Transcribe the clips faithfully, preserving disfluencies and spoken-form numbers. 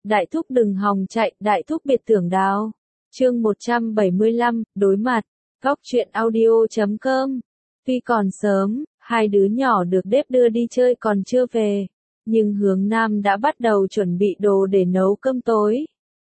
Đại thúc đừng hòng chạy, đại thúc biệt tưởng đào. Chương một trăm bảy mươi lăm, đối mặt. Góc truyện audio chấm com. Tuy còn sớm, hai đứa nhỏ được đếp đưa đi chơi còn chưa về, nhưng Hướng Nam đã bắt đầu chuẩn bị đồ để nấu cơm tối.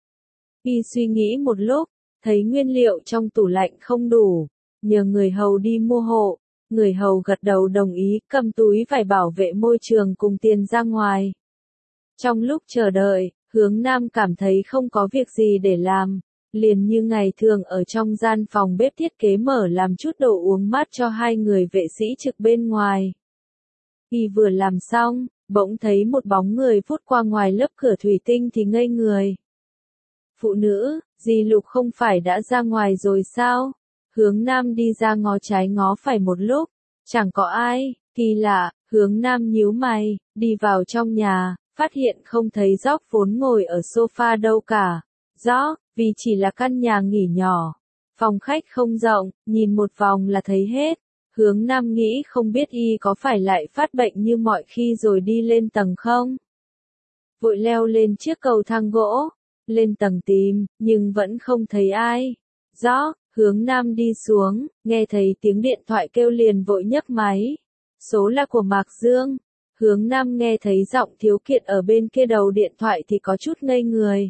Y suy nghĩ một lúc, thấy nguyên liệu trong tủ lạnh không đủ, nhờ người hầu đi mua hộ. Người hầu gật đầu đồng ý, cầm túi vải bảo vệ môi trường cùng tiền ra ngoài. Trong lúc chờ đợi, Hướng Nam cảm thấy không có việc gì để làm, liền như ngày thường ở trong gian phòng bếp thiết kế mở làm chút đồ uống mát cho hai người vệ sĩ trực bên ngoài. Y vừa làm xong, bỗng thấy một bóng người vút qua ngoài lớp cửa thủy tinh thì ngây người. Phụ nữ, dì Lục không phải đã ra ngoài rồi sao? Hướng Nam đi ra ngó trái ngó phải một lúc, chẳng có ai, kỳ lạ. Hướng Nam nhíu mày, đi vào trong nhà, phát hiện không thấy Gióc vốn ngồi ở sofa đâu cả. Gióc, vì chỉ là căn nhà nghỉ nhỏ, phòng khách không rộng, nhìn một vòng là thấy hết. Hướng Nam nghĩ không biết y có phải lại phát bệnh như mọi khi rồi đi lên tầng không? Vội leo lên chiếc cầu thang gỗ, lên tầng tìm, nhưng vẫn không thấy ai. Gióc, Hướng Nam đi xuống, nghe thấy tiếng điện thoại kêu liền vội nhấc máy. Số là của Mạc Dương. Hướng Nam nghe thấy giọng Thiếu Kiệt ở bên kia đầu điện thoại thì có chút ngây người.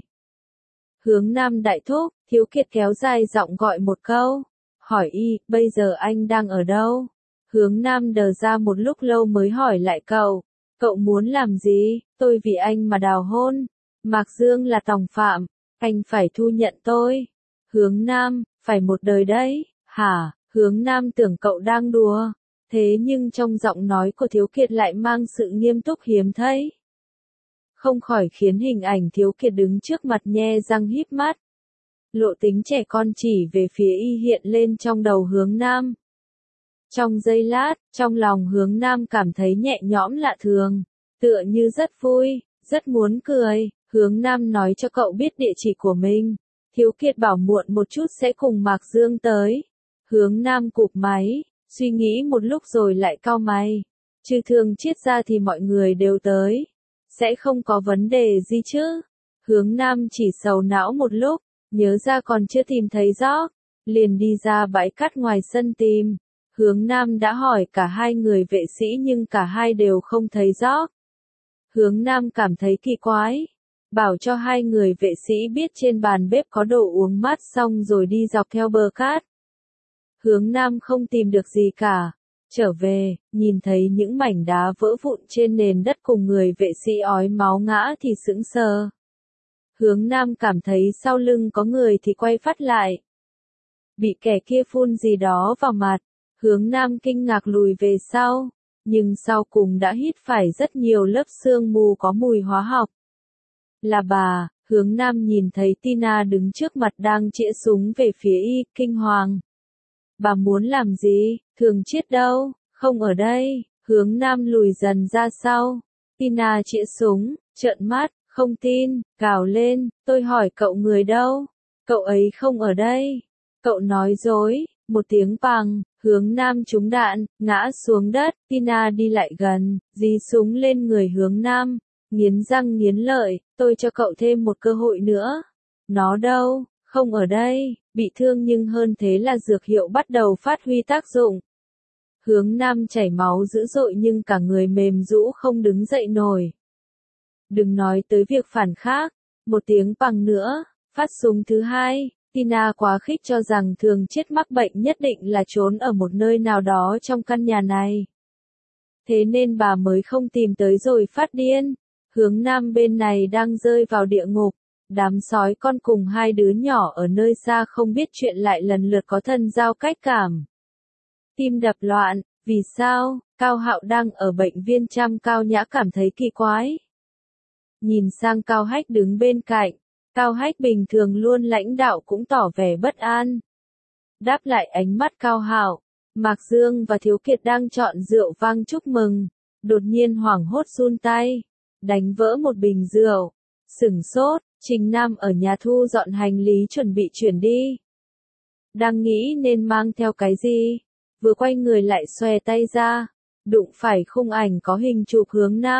Hướng Nam đại thúc, Thiếu Kiệt kéo dài giọng gọi một câu. Hỏi y, bây giờ anh đang ở đâu? Hướng Nam đờ ra một lúc lâu mới hỏi lại cậu. Cậu muốn làm gì? Tôi vì anh mà đào hôn. Mạc Dương là tòng phạm, anh phải thu nhận tôi. Hướng Nam, phải một đời đấy, hả? Hướng Nam tưởng cậu đang đùa. Thế nhưng trong giọng nói của Thiếu Kiệt lại mang sự nghiêm túc hiếm thấy. Không khỏi khiến hình ảnh Thiếu Kiệt đứng trước mặt nhe răng híp mắt. Lộ tính trẻ con chỉ về phía y hiện lên trong đầu Hướng Nam. Trong giây lát, trong lòng Hướng Nam cảm thấy nhẹ nhõm lạ thường, tựa như rất vui, rất muốn cười. Hướng Nam nói cho cậu biết địa chỉ của mình. Thiếu Kiệt bảo muộn một chút sẽ cùng Mạc Dương tới. Hướng Nam cụp máy, suy nghĩ một lúc rồi lại cau mày. Trừ Thường Chiết ra thì mọi người đều tới. Sẽ không có vấn đề gì chứ? Hướng Nam chỉ sầu não một lúc, nhớ ra còn chưa tìm thấy Gióc, liền đi ra bãi cát ngoài sân tìm. Hướng Nam đã hỏi cả hai người vệ sĩ nhưng cả hai đều không thấy Gióc. Hướng Nam cảm thấy kỳ quái, bảo cho hai người vệ sĩ biết trên bàn bếp có đồ uống mát xong rồi đi dọc theo bờ cát. Hướng Nam không tìm được gì cả. Trở về, nhìn thấy những mảnh đá vỡ vụn trên nền đất cùng người vệ sĩ ói máu ngã thì sững sờ. Hướng Nam cảm thấy sau lưng có người thì quay phát lại. Bị kẻ kia phun gì đó vào mặt. Hướng Nam kinh ngạc lùi về sau, nhưng sau cùng đã hít phải rất nhiều lớp sương mù có mùi hóa học. Là bà. Hướng Nam nhìn thấy Tina đứng trước mặt đang chĩa súng về phía y, kinh hoàng. Bà muốn làm gì? Thường Chiết đâu? Không ở đây. Hướng Nam lùi dần ra sau. Tina chĩa súng, trợn mắt, không tin, gào lên, tôi hỏi cậu người đâu? Cậu ấy không ở đây. Cậu nói dối. Một tiếng bang, Hướng Nam trúng đạn, ngã xuống đất. Tina đi lại gần, dí súng lên người Hướng Nam, nghiến răng nghiến lợi, tôi cho cậu thêm một cơ hội nữa. Nó đâu? Không ở đây. Bị thương nhưng hơn thế là dược hiệu bắt đầu phát huy tác dụng. Hướng Nam chảy máu dữ dội nhưng cả người mềm rũ không đứng dậy nổi. Đừng nói tới việc phản khác. Một tiếng bằng nữa, phát súng thứ hai. Tina quá khích cho rằng Thường Chiết mắc bệnh nhất định là trốn ở một nơi nào đó trong căn nhà này. Thế nên bà mới không tìm tới rồi phát điên. Hướng Nam bên này đang rơi vào địa ngục. Đám sói con cùng hai đứa nhỏ ở nơi xa không biết chuyện lại lần lượt có thân giao cách cảm. Tim đập loạn, vì sao? Cao Hạo đang ở bệnh viên chăm Cao Nhã cảm thấy kỳ quái. Nhìn sang Cao Hách đứng bên cạnh, Cao Hách bình thường luôn lãnh đạo cũng tỏ vẻ bất an. Đáp lại ánh mắt Cao Hạo, Mạc Dương và Thiếu Kiệt đang chọn rượu vang chúc mừng, đột nhiên hoảng hốt run tay, đánh vỡ một bình rượu, sửng sốt. Trình Nam ở nhà thu dọn hành lý chuẩn bị chuyển đi. Đang nghĩ nên mang theo cái gì, vừa quay người lại xòe tay ra, đụng phải khung ảnh có hình chụp Hướng Nam.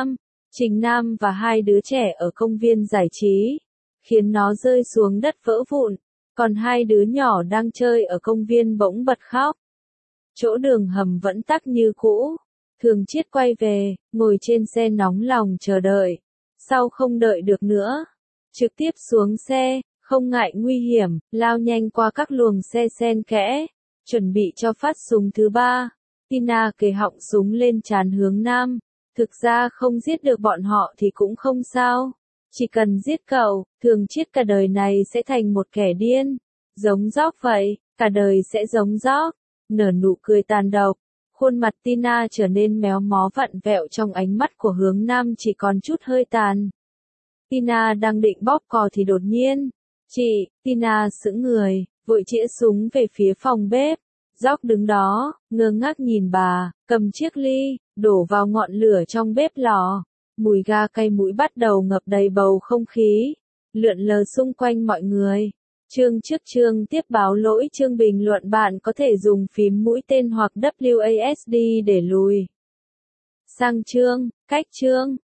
Trình Nam và hai đứa trẻ ở công viên giải trí, khiến nó rơi xuống đất vỡ vụn, còn hai đứa nhỏ đang chơi ở công viên bỗng bật khóc. Chỗ đường hầm vẫn tắc như cũ. Thường Chiết quay về, ngồi trên xe nóng lòng chờ đợi. Sau không đợi được nữa, trực tiếp xuống xe, không ngại nguy hiểm, lao nhanh qua các luồng xe xen kẽ, chuẩn bị cho phát súng thứ ba. Tina kề họng súng lên trán hướng Nam. Thực ra không giết được bọn họ thì cũng không sao. Chỉ cần giết cậu, Thường Chiết cả đời này sẽ thành một kẻ điên. Giống Dog vậy, cả đời sẽ giống Dog. Nở nụ cười tàn độc. Khuôn mặt Tina trở nên méo mó vặn vẹo, trong ánh mắt của Hướng Nam chỉ còn chút hơi tàn. Tina đang định bóp cò thì đột nhiên, chị, Tina sững người, vội chĩa súng về phía phòng bếp. Dog đứng đó, ngơ ngác nhìn bà, cầm chiếc ly, đổ vào ngọn lửa trong bếp lò. Mùi ga cay mũi bắt đầu ngập đầy bầu không khí, lượn lờ xung quanh mọi người. Chương trước chương tiếp báo lỗi chương bình luận, bạn có thể dùng phím mũi tên hoặc W A S D để lùi sang chương, cách chương.